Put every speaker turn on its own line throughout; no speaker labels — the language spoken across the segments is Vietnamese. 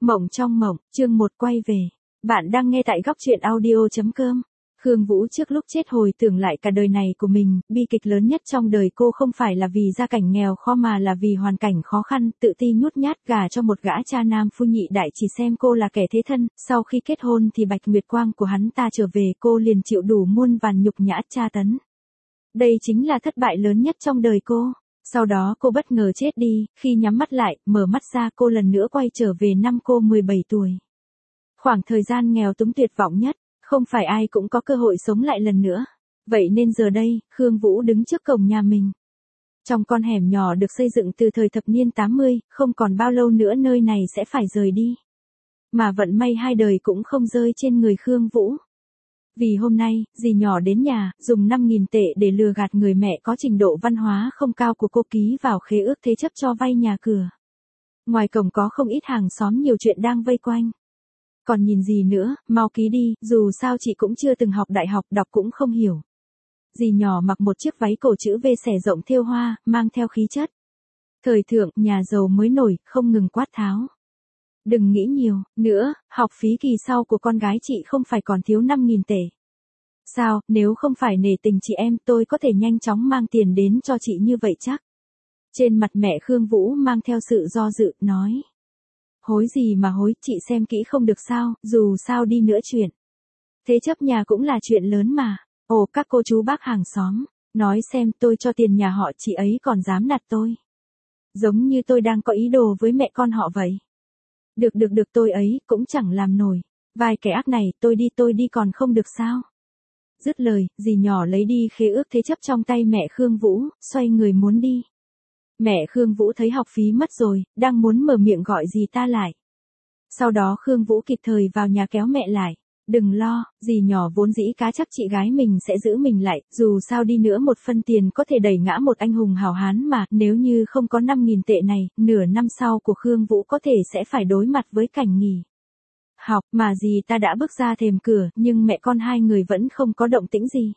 Mộng trong mộng, chương 1 quay về. Bạn đang nghe tại góc truyện audio.com. Khương Vũ trước lúc chết hồi tưởng lại cả đời này của mình, bi kịch lớn nhất trong đời cô không phải là vì gia cảnh nghèo khó mà là vì hoàn cảnh khó khăn, tự ti nhút nhát gả cho một gã cha nam phu nhị đại chỉ xem cô là kẻ thế thân, sau khi kết hôn thì Bạch Nguyệt Quang của hắn ta trở về cô liền chịu đủ muôn vàn nhục nhã tra tấn. Đây chính là thất bại lớn nhất trong đời cô. Sau đó cô bất ngờ chết đi, khi nhắm mắt lại, mở mắt ra cô lần nữa quay trở về năm cô 17 tuổi. Khoảng thời gian nghèo túng tuyệt vọng nhất, không phải ai cũng có cơ hội sống lại lần nữa. Vậy nên giờ đây, Khương Vũ đứng trước cổng nhà mình. Trong con hẻm nhỏ được xây dựng từ thời thập niên 80, không còn bao lâu nữa nơi này sẽ phải rời đi. Mà vận may hai đời cũng không rơi trên người Khương Vũ. Vì hôm nay, dì nhỏ đến nhà, dùng 5.000 tệ để lừa gạt người mẹ có trình độ văn hóa không cao của cô ký vào khế ước thế chấp cho vay nhà cửa. Ngoài cổng có không ít hàng xóm nhiều chuyện đang vây quanh. Còn nhìn gì nữa, mau ký đi, dù sao chị cũng chưa từng học đại học, đọc cũng không hiểu. Dì nhỏ mặc một chiếc váy cổ chữ V xẻ rộng thêu hoa, mang theo khí chất. Thời thượng, nhà giàu mới nổi, không ngừng quát tháo. Đừng nghĩ nhiều, nữa, học phí kỳ sau của con gái chị không phải còn thiếu 5.000 tệ. Sao, nếu không phải nể tình chị em tôi có thể nhanh chóng mang tiền đến cho chị như vậy chắc. Trên mặt mẹ Khương Vũ mang theo sự do dự, nói. Hối gì mà hối, chị xem kỹ không được sao, dù sao đi nữa chuyện. Thế chấp nhà cũng là chuyện lớn mà. Ồ, các cô chú bác hàng xóm, nói xem tôi cho tiền nhà họ chị ấy còn dám nạt tôi. Giống như tôi đang có ý đồ với mẹ con họ vậy. Được tôi ấy, cũng chẳng làm nổi. Vài kẻ ác này, tôi đi còn không được sao. Dứt lời, dì nhỏ lấy đi khế ước thế chấp trong tay mẹ Khương Vũ, xoay người muốn đi. Mẹ Khương Vũ thấy học phí mất rồi, đang muốn mở miệng gọi dì ta lại. Sau đó Khương Vũ kịp thời vào nhà kéo mẹ lại. Đừng lo, dì nhỏ vốn dĩ cá chắc chị gái mình sẽ giữ mình lại, dù sao đi nữa một phân tiền có thể đẩy ngã một anh hùng hào hán mà, nếu như không có 5.000 tệ này, nửa năm sau của Khương Vũ có thể sẽ phải đối mặt với cảnh nghỉ học, mà dì ta đã bước ra thềm cửa, nhưng mẹ con hai người vẫn không có động tĩnh gì.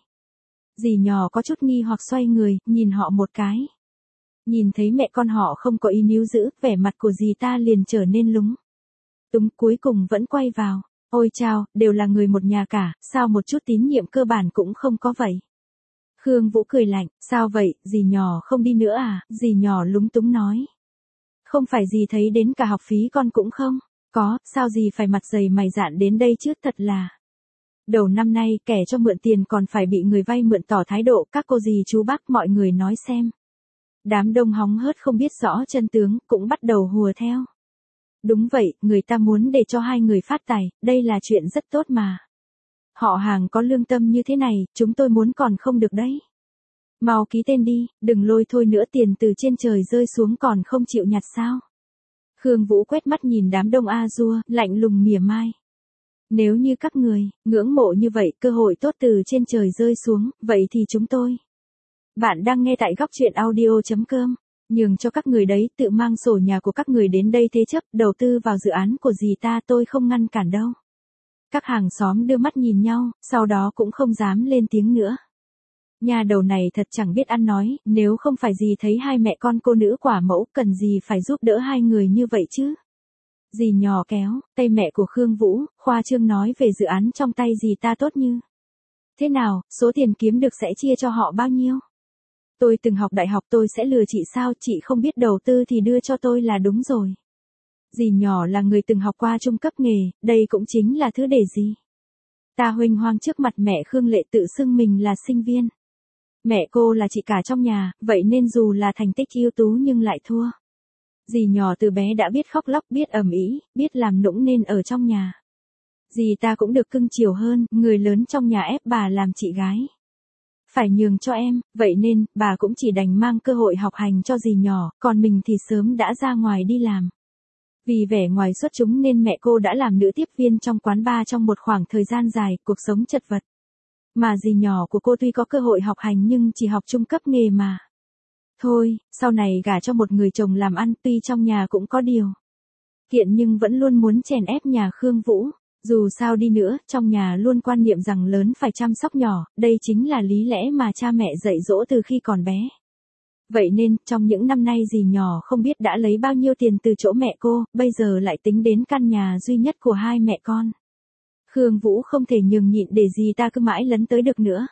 Dì nhỏ có chút nghi hoặc xoay người, nhìn họ một cái. Nhìn thấy mẹ con họ không có ý níu giữ, vẻ mặt của dì ta liền trở nên lúng túng, cuối cùng vẫn quay vào. Ôi chao, đều là người một nhà cả, sao một chút tín nhiệm cơ bản cũng không có vậy? Khương Vũ cười lạnh, sao vậy, dì nhỏ không đi nữa à? Dì nhỏ lúng túng nói. Không phải dì thấy đến cả học phí con cũng không? Có, sao dì phải mặt dày mày dạn đến đây chứ, thật là. Đầu năm nay, kẻ cho mượn tiền còn phải bị người vay mượn tỏ thái độ, các cô dì chú bác mọi người nói xem. Đám đông hóng hớt không biết rõ chân tướng, cũng bắt đầu hùa theo. Đúng vậy, người ta muốn để cho hai người phát tài, đây là chuyện rất tốt mà. Họ hàng có lương tâm như thế này, chúng tôi muốn còn không được đấy. Mau ký tên đi, đừng lôi thôi nữa, tiền từ trên trời rơi xuống còn không chịu nhặt sao. Khương Vũ quét mắt nhìn đám đông a dua, lạnh lùng mỉa mai. Nếu như các người ngưỡng mộ như vậy, cơ hội tốt từ trên trời rơi xuống, vậy thì chúng tôi. Bạn đang nghe tại góc truyện audio.com. Nhường cho các người đấy, tự mang sổ nhà của các người đến đây thế chấp, đầu tư vào dự án của dì ta, tôi không ngăn cản đâu. Các hàng xóm đưa mắt nhìn nhau, sau đó cũng không dám lên tiếng nữa. Nhà đầu này thật chẳng biết ăn nói, nếu không phải dì thấy hai mẹ con cô nữ quả mẫu, cần gì phải giúp đỡ hai người như vậy chứ. Dì nhỏ kéo tay mẹ của Khương Vũ, khoa trương nói về dự án trong tay dì ta tốt như. Thế nào, số tiền kiếm được sẽ chia cho họ bao nhiêu? Tôi từng học đại học, tôi sẽ lừa chị sao, chị không biết đầu tư thì đưa cho tôi là đúng rồi. Dì nhỏ là người từng học qua trung cấp nghề, đây cũng chính là thứ để gì. Ta huênh hoang trước mặt mẹ Khương Lệ tự xưng mình là sinh viên. Mẹ cô là chị cả trong nhà, vậy nên dù là thành tích ưu tú nhưng lại thua. Dì nhỏ từ bé đã biết khóc lóc, biết ầm ĩ, biết làm nũng nên ở trong nhà. Dì ta cũng được cưng chiều hơn, người lớn trong nhà ép bà làm chị gái. Phải nhường cho em, vậy nên, bà cũng chỉ đành mang cơ hội học hành cho dì nhỏ, còn mình thì sớm đã ra ngoài đi làm. Vì vẻ ngoài xuất chúng nên mẹ cô đã làm nữ tiếp viên trong quán bar trong một khoảng thời gian dài, cuộc sống chật vật. Mà dì nhỏ của cô tuy có cơ hội học hành nhưng chỉ học trung cấp nghề mà. Thôi, sau này gả cho một người chồng làm ăn, tuy trong nhà cũng có điều kiện nhưng vẫn luôn muốn chèn ép nhà Khương Vũ. Dù sao đi nữa, trong nhà luôn quan niệm rằng lớn phải chăm sóc nhỏ, đây chính là lý lẽ mà cha mẹ dạy dỗ từ khi còn bé. Vậy nên, trong những năm nay dì nhỏ không biết đã lấy bao nhiêu tiền từ chỗ mẹ cô, bây giờ lại tính đến căn nhà duy nhất của hai mẹ con. Khương Vũ không thể nhường nhịn để dì ta cứ mãi lấn tới được nữa.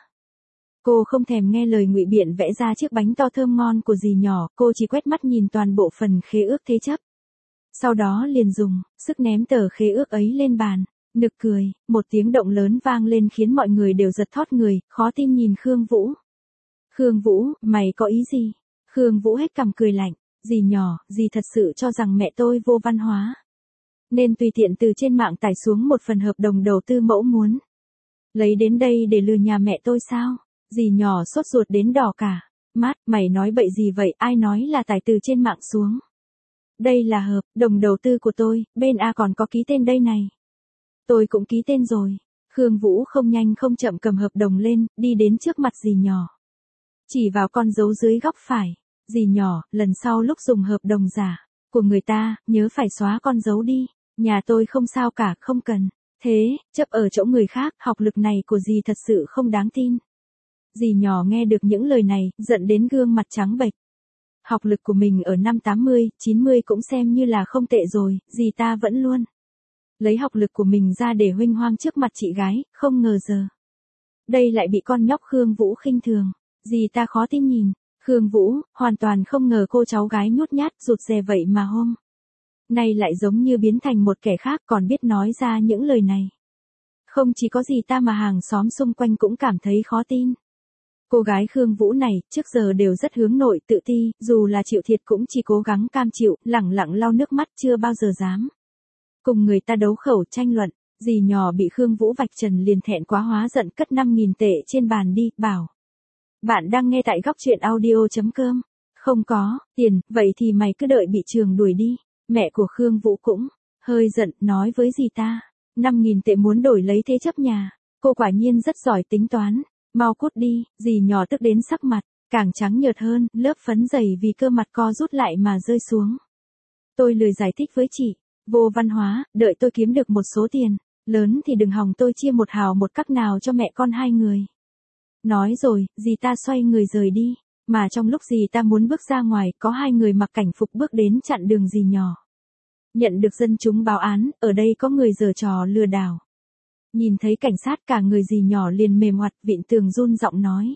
Cô không thèm nghe lời ngụy biện vẽ ra chiếc bánh to thơm ngon của dì nhỏ, cô chỉ quét mắt nhìn toàn bộ phần khế ước thế chấp. Sau đó liền dùng sức ném tờ khế ước ấy lên bàn. Nực cười, một tiếng động lớn vang lên khiến mọi người đều giật thót người, khó tin nhìn Khương Vũ. Khương Vũ, mày có ý gì? Khương Vũ hết cằm cười lạnh, dì nhỏ, dì thật sự cho rằng mẹ tôi vô văn hóa. Nên tùy tiện từ trên mạng tải xuống một phần hợp đồng đầu tư mẫu muốn. Lấy đến đây để lừa nhà mẹ tôi sao? Dì nhỏ sốt ruột đến đỏ cả. Mát, mày nói bậy gì vậy, ai nói là tải từ trên mạng xuống? Đây là hợp đồng đầu tư của tôi, bên A còn có ký tên đây này. Tôi cũng ký tên rồi. Khương Vũ không nhanh không chậm cầm hợp đồng lên, đi đến trước mặt dì nhỏ. Chỉ vào con dấu dưới góc phải. Dì nhỏ, lần sau lúc dùng hợp đồng giả của người ta, nhớ phải xóa con dấu đi. Nhà tôi không sao cả, không cần. Thế, chấp ở chỗ người khác, học lực này của dì thật sự không đáng tin. Dì nhỏ nghe được những lời này, giận đến gương mặt trắng bệch. Học lực của mình ở năm 80, 90 cũng xem như là không tệ rồi, dì ta vẫn luôn lấy học lực của mình ra để huênh hoang trước mặt chị gái, không ngờ giờ đây lại bị con nhóc Khương Vũ khinh thường. Dì ta khó tin nhìn, Khương Vũ, hoàn toàn không ngờ cô cháu gái nhút nhát rụt rè vậy mà hôm nay lại giống như biến thành một kẻ khác còn biết nói ra những lời này. Không chỉ có dì ta mà hàng xóm xung quanh cũng cảm thấy khó tin. Cô gái Khương Vũ này, trước giờ đều rất hướng nội tự ti, dù là chịu thiệt cũng chỉ cố gắng cam chịu, lẳng lặng lau nước mắt chưa bao giờ dám cùng người ta đấu khẩu tranh luận. Dì nhỏ bị Khương Vũ vạch trần liền thẹn quá hóa giận cất 5.000 tệ trên bàn đi, bảo. Bạn đang nghe tại góc truyện audio.com. Không có tiền, vậy thì mày cứ đợi bị trường đuổi đi. Mẹ của Khương Vũ cũng hơi giận, nói với dì ta. 5.000 tệ muốn đổi lấy thế chấp nhà. Cô quả nhiên rất giỏi tính toán. Mau cút đi, dì nhỏ tức đến sắc mặt, càng trắng nhợt hơn, lớp phấn dày vì cơ mặt co rút lại mà rơi xuống. Tôi lười giải thích với chị, vô văn hóa, đợi tôi kiếm được một số tiền lớn thì đừng hòng tôi chia một hào một cắc nào cho mẹ con hai người. Nói rồi, dì ta xoay người rời đi, mà trong lúc dì ta muốn bước ra ngoài, có hai người mặc cảnh phục bước đến chặn đường dì nhỏ. Nhận được dân chúng báo án, ở đây có người giở trò lừa đảo. Nhìn thấy cảnh sát cả người dì nhỏ liền mềm oặt, vịn tường run giọng nói.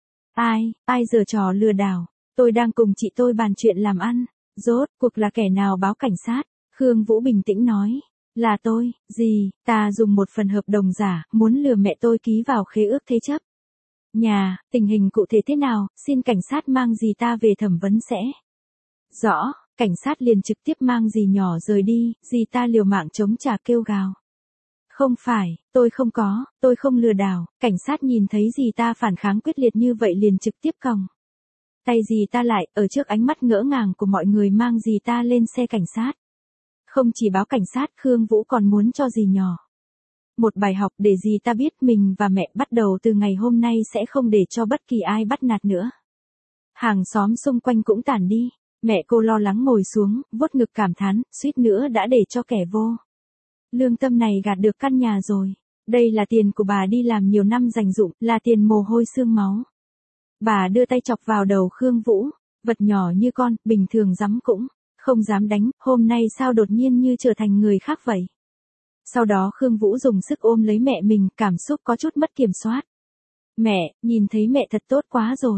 Ai giở trò lừa đảo, tôi đang cùng chị tôi bàn chuyện làm ăn, rốt cuộc là kẻ nào báo cảnh sát? Khương Vũ bình tĩnh nói, là tôi, dì, ta dùng một phần hợp đồng giả, muốn lừa mẹ tôi ký vào khế ước thế chấp. Tình hình cụ thể thế nào, xin cảnh sát mang dì ta về thẩm vấn sẽ. Rõ, cảnh sát liền trực tiếp mang dì nhỏ rời đi, dì ta liều mạng chống trả kêu gào. Không phải, tôi không lừa đảo. Cảnh sát nhìn thấy dì ta phản kháng quyết liệt như vậy liền trực tiếp còng tay dì ta lại, ở trước ánh mắt ngỡ ngàng của mọi người mang dì ta lên xe cảnh sát. Không chỉ báo cảnh sát, Khương Vũ còn muốn cho dì nhỏ một bài học để dì ta biết mình và mẹ bắt đầu từ ngày hôm nay sẽ không để cho bất kỳ ai bắt nạt nữa. Hàng xóm xung quanh cũng tản đi, mẹ cô lo lắng ngồi xuống, vuốt ngực cảm thán, suýt nữa đã để cho kẻ vô lương tâm này gạt được căn nhà rồi. Đây là tiền của bà đi làm nhiều năm dành dụm, là tiền mồ hôi xương máu. Bà đưa tay chọc vào đầu Khương Vũ, vật nhỏ như con, bình thường dám cũng không dám đánh, hôm nay sao đột nhiên như trở thành người khác vậy. Sau đó Khương Vũ dùng sức ôm lấy mẹ mình, cảm xúc có chút mất kiểm soát. Mẹ, nhìn thấy mẹ thật tốt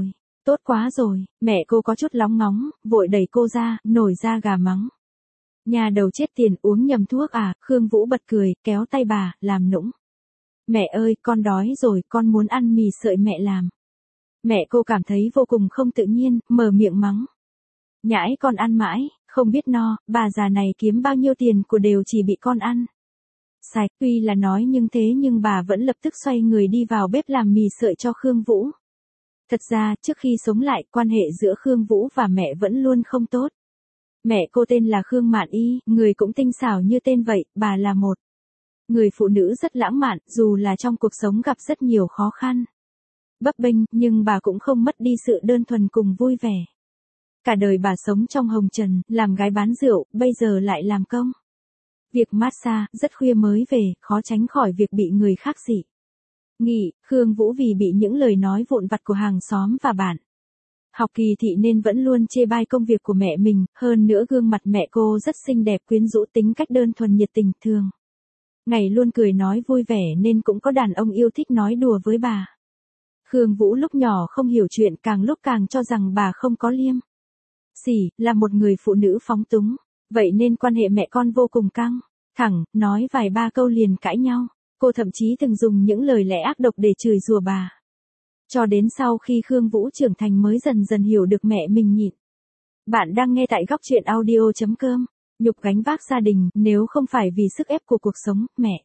quá rồi, mẹ cô có chút lóng ngóng, vội đẩy cô ra, nổi da gà mắng. Nhà đầu chết tiền, uống nhầm thuốc à? Khương Vũ bật cười, kéo tay bà, làm nũng. Mẹ ơi, con đói rồi, con muốn ăn mì sợi mẹ làm. Mẹ cô cảm thấy vô cùng không tự nhiên, mở miệng mắng. Nhãi con ăn mãi, không biết no, bà già này kiếm bao nhiêu tiền của đều chỉ bị con ăn sạch. Tuy là nói nhưng bà vẫn lập tức xoay người đi vào bếp làm mì sợi cho Khương Vũ. Thật ra, trước khi sống lại, quan hệ giữa Khương Vũ và mẹ vẫn luôn không tốt. Mẹ cô tên là Khương Mạn Y, người cũng tinh xảo như tên vậy, bà là một người phụ nữ rất lãng mạn, dù là trong cuộc sống gặp rất nhiều khó khăn bấp bênh, nhưng bà cũng không mất đi sự đơn thuần cùng vui vẻ. Cả đời bà sống trong hồng trần, làm gái bán rượu, bây giờ lại làm công việc massage, rất khuya mới về, khó tránh khỏi việc bị người khác dị nghị. Khương Vũ vì bị những lời nói vụn vặt của hàng xóm và bạn Học kỳ thị nên vẫn luôn chê bai công việc của mẹ mình, hơn nữa gương mặt mẹ cô rất xinh đẹp quyến rũ, tính cách đơn thuần nhiệt tình thường. Ngày luôn cười nói vui vẻ nên cũng có đàn ông yêu thích nói đùa với bà. Khương Vũ lúc nhỏ không hiểu chuyện, càng lúc càng cho rằng bà không có liêm sỉ, là một người phụ nữ phóng túng. Vậy nên quan hệ mẹ con vô cùng căng thẳng, nói vài ba câu liền cãi nhau. Cô thậm chí từng dùng những lời lẽ ác độc để chửi rủa bà. Cho đến sau khi Khương Vũ trưởng thành mới dần dần hiểu được mẹ mình nhịn. Bạn đang nghe tại góc truyện audio.com. Nhục gánh vác gia đình, nếu không phải vì sức ép của cuộc sống, mẹ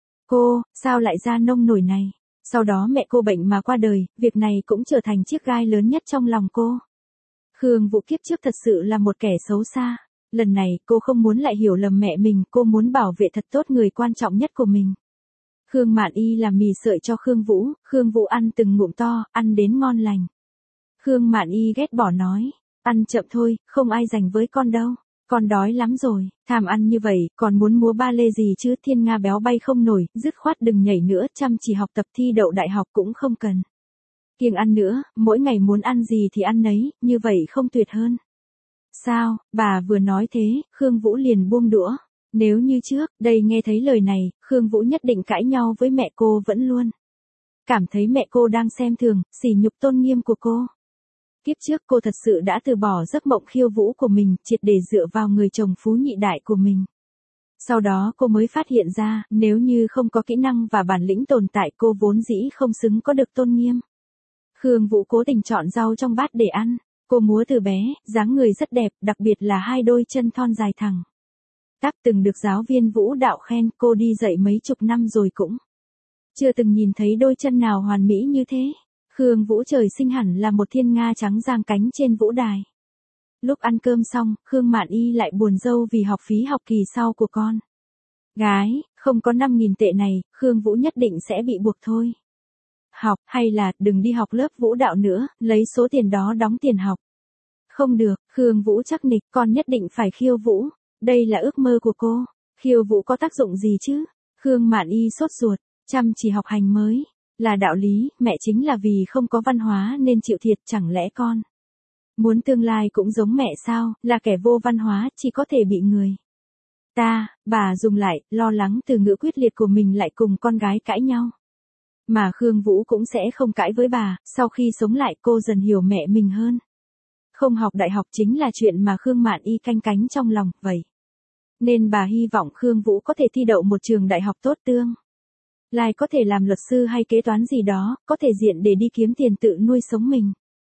cô, sao lại ra nông nổi này? Sau đó mẹ cô bệnh mà qua đời, việc này cũng trở thành chiếc gai lớn nhất trong lòng cô. Khương Vũ kiếp trước thật sự là một kẻ xấu xa. Lần này cô không muốn lại hiểu lầm mẹ mình, cô muốn bảo vệ thật tốt người quan trọng nhất của mình. Khương Mạn Y làm mì sợi cho Khương Vũ ăn từng ngụm to, ăn đến ngon lành. Khương Mạn Y ghét bỏ nói, ăn chậm thôi, không ai dành với con đâu, con đói lắm rồi, tham ăn như vậy, còn muốn múa ba lê gì chứ? Thiên Nga béo bay không nổi, dứt khoát đừng nhảy nữa, chăm chỉ học tập thi đậu đại học cũng không cần. Kiêng ăn nữa, mỗi ngày muốn ăn gì thì ăn nấy, như vậy không tuyệt hơn. Sao, bà vừa nói thế, Khương Vũ liền buông đũa. Nếu như trước, đây nghe thấy lời này, Khương Vũ nhất định cãi nhau với mẹ cô, vẫn luôn cảm thấy mẹ cô đang xem thường, sỉ nhục tôn nghiêm của cô. Kiếp trước cô thật sự đã từ bỏ giấc mộng khiêu vũ của mình, triệt để dựa vào người chồng phú nhị đại của mình. Sau đó cô mới phát hiện ra, nếu như không có kỹ năng và bản lĩnh tồn tại, cô vốn dĩ không xứng có được tôn nghiêm. Khương Vũ cố tình chọn rau trong bát để ăn. Cô múa từ bé, dáng người rất đẹp, đặc biệt là hai đôi chân thon dài thẳng tắp, từng được giáo viên vũ đạo khen. Cô đi dạy mấy chục năm rồi cũng chưa từng nhìn thấy đôi chân nào hoàn mỹ như thế. Khương Vũ trời sinh hẳn là một thiên nga trắng giang cánh trên vũ đài. Lúc ăn cơm xong, Khương Mạn Y lại buồn rầu vì học phí học kỳ sau của con gái, không có 5.000 tệ này, Khương Vũ nhất định sẽ bị buộc thôi. Học, hay là, đừng đi học lớp vũ đạo nữa, lấy số tiền đó đóng tiền học. Không được, Khương Vũ chắc nịch, con nhất định phải khiêu vũ. Đây là ước mơ của cô. Khiêu vũ có tác dụng gì chứ? Khương Mạn Y sốt ruột, chăm chỉ học hành mới là đạo lý, mẹ chính là vì không có văn hóa nên chịu thiệt, chẳng lẽ con muốn tương lai cũng giống mẹ sao, là kẻ vô văn hóa, chỉ có thể bị người bà dùng lại, lo lắng từ ngữ quyết liệt của mình lại cùng con gái cãi nhau. Mà Khương Vũ cũng sẽ không cãi với bà, sau khi sống lại cô dần hiểu mẹ mình hơn. Không học đại học chính là chuyện mà Khương Mạn Y canh cánh trong lòng, vậy nên bà hy vọng Khương Vũ có thể thi đậu một trường đại học tốt, tương lai có thể làm luật sư hay kế toán gì đó, có thể diện để đi kiếm tiền tự nuôi sống mình.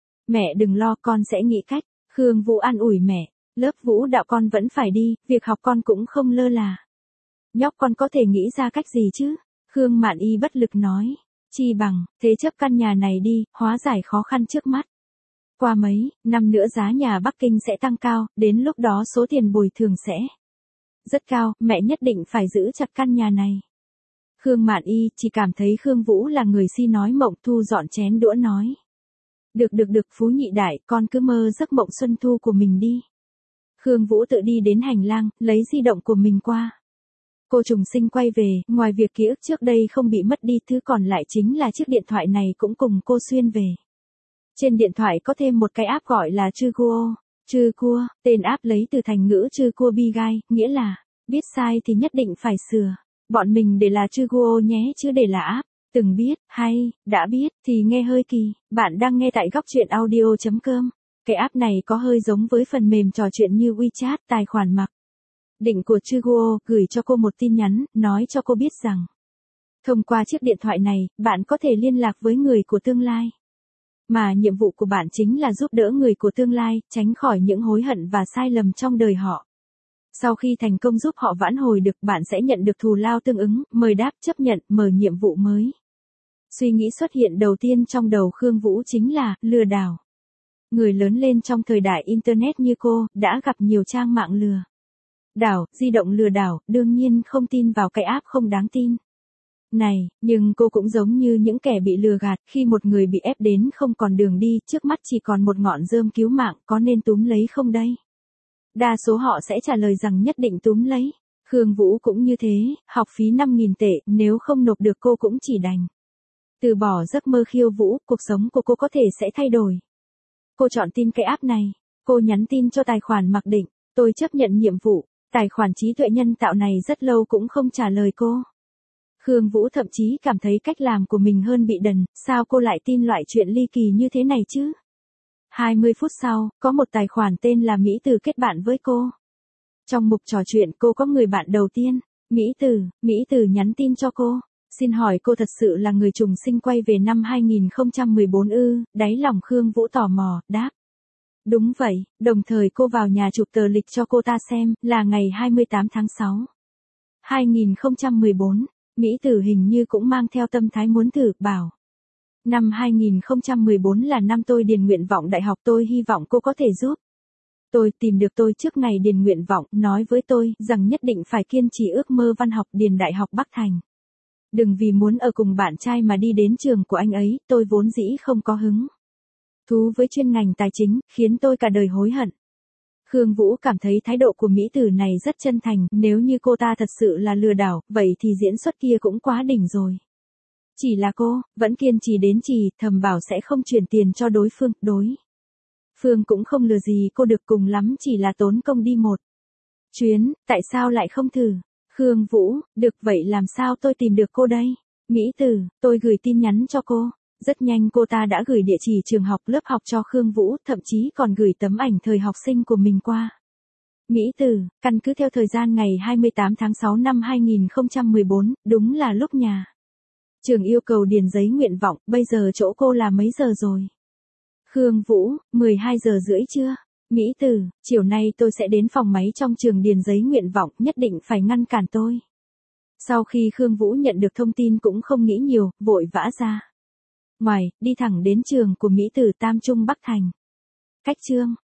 Mẹ đừng lo, con sẽ nghĩ cách. Khương Vũ an ủi mẹ, lớp vũ đạo con vẫn phải đi, việc học con cũng không lơ là. Nhóc con có thể nghĩ ra cách gì chứ? Khương Mạn Y bất lực nói, chi bằng, thế chấp căn nhà này đi, hóa giải khó khăn trước mắt. Qua mấy năm nữa giá nhà Bắc Kinh sẽ tăng cao, đến lúc đó số tiền bồi thường sẽ rất cao, mẹ nhất định phải giữ chặt căn nhà này. Khương Mạn Y chỉ cảm thấy Khương Vũ là người si nói mộng, thu dọn chén đũa nói. Được, phú nhị đại, con cứ mơ giấc mộng xuân thu của mình đi. Khương Vũ tự đi đến hành lang, lấy di động của mình qua. Cô trùng sinh quay về, ngoài việc ký ức trước đây không bị mất đi, thứ còn lại chính là chiếc điện thoại này cũng cùng cô xuyên về. Trên điện thoại có thêm một cái app gọi là Chư Cua, tên app lấy từ thành ngữ Chư Cua Bi Gai, nghĩa là, biết sai thì nhất định phải sửa. Bọn mình để là Chư Cua nhé chứ để là app. Từng biết, hay, đã biết, thì nghe hơi kỳ. Bạn đang nghe tại góc truyện audio.com. Cái app này có hơi giống với phần mềm trò chuyện như WeChat, tài khoản mặc định của Chuguo gửi cho cô một tin nhắn, nói cho cô biết rằng thông qua chiếc điện thoại này, bạn có thể liên lạc với người của tương lai. Mà nhiệm vụ của bạn chính là giúp đỡ người của tương lai, tránh khỏi những hối hận và sai lầm trong đời họ. Sau khi thành công giúp họ vãn hồi được, bạn sẽ nhận được thù lao tương ứng, mời đáp chấp nhận, mở nhiệm vụ mới. Suy nghĩ xuất hiện đầu tiên trong đầu Khương Vũ chính là, lừa đảo. Người lớn lên trong thời đại Internet như cô, đã gặp nhiều trang mạng lừa đảo, di động lừa đảo, đương nhiên không tin vào cái app không đáng tin này, nhưng cô cũng giống như những kẻ bị lừa gạt, khi một người bị ép đến không còn đường đi, trước mắt chỉ còn một ngọn rơm cứu mạng, có nên túm lấy không đây? Đa số họ sẽ trả lời rằng nhất định túm lấy. Khương Vũ cũng như thế, học phí 5.000 tệ, nếu không nộp được cô cũng chỉ đành từ bỏ giấc mơ khiêu vũ, cuộc sống của cô có thể sẽ thay đổi. Cô chọn tin cái app này. Cô nhắn tin cho tài khoản mặc định. Tôi chấp nhận nhiệm vụ. Tài khoản trí tuệ nhân tạo này rất lâu cũng không trả lời cô. Khương Vũ thậm chí cảm thấy cách làm của mình hơn bị đần, sao cô lại tin loại chuyện ly kỳ như thế này chứ? 20 phút sau, có một tài khoản tên là Mỹ Từ kết bạn với cô. Trong mục trò chuyện cô có người bạn đầu tiên, Mỹ Từ nhắn tin cho cô. Xin hỏi cô thật sự là người trùng sinh quay về năm 2014 ư? Đáy lòng Khương Vũ tò mò, đáp. Đúng vậy, đồng thời cô vào nhà chụp tờ lịch cho cô ta xem, là ngày 28 tháng 6. 2014, Mỹ Tử hình như cũng mang theo tâm thái muốn thử, bảo. Năm 2014 là năm tôi điền nguyện vọng đại học, tôi hy vọng cô có thể giúp. Tôi tìm được tôi trước ngày điền nguyện vọng, nói với tôi rằng nhất định phải kiên trì ước mơ văn học điền Đại học Bắc Thành. Đừng vì muốn ở cùng bạn trai mà đi đến trường của anh ấy, tôi vốn dĩ không có hứng thú với chuyên ngành tài chính, khiến tôi cả đời hối hận. Khương Vũ cảm thấy thái độ của Mỹ Tử này rất chân thành, nếu như cô ta thật sự là lừa đảo, vậy thì diễn xuất kia cũng quá đỉnh rồi. Chỉ là cô, vẫn kiên trì đến trì, thầm bảo sẽ không chuyển tiền cho đối phương cũng không lừa gì cô được, cùng lắm chỉ là tốn công đi một chuyến, tại sao lại không thử? Khương Vũ, được vậy làm sao tôi tìm được cô đây? Mỹ Tử, tôi gửi tin nhắn cho cô. Rất nhanh cô ta đã gửi địa chỉ trường học lớp học cho Khương Vũ, thậm chí còn gửi tấm ảnh thời học sinh của mình qua. Mỹ Tử, căn cứ theo thời gian ngày 28 tháng 6 năm 2014, đúng là lúc nhà trường yêu cầu điền giấy nguyện vọng, bây giờ chỗ cô là mấy giờ rồi? Khương Vũ, 12 giờ rưỡi trưa. Mỹ Tử, chiều nay tôi sẽ đến phòng máy trong trường điền giấy nguyện vọng, nhất định phải ngăn cản tôi. Sau khi Khương Vũ nhận được thông tin cũng không nghĩ nhiều, vội vã ra ngoài, đi thẳng đến trường của Mỹ Tử Tam Trung Bắc Thành. Cách chương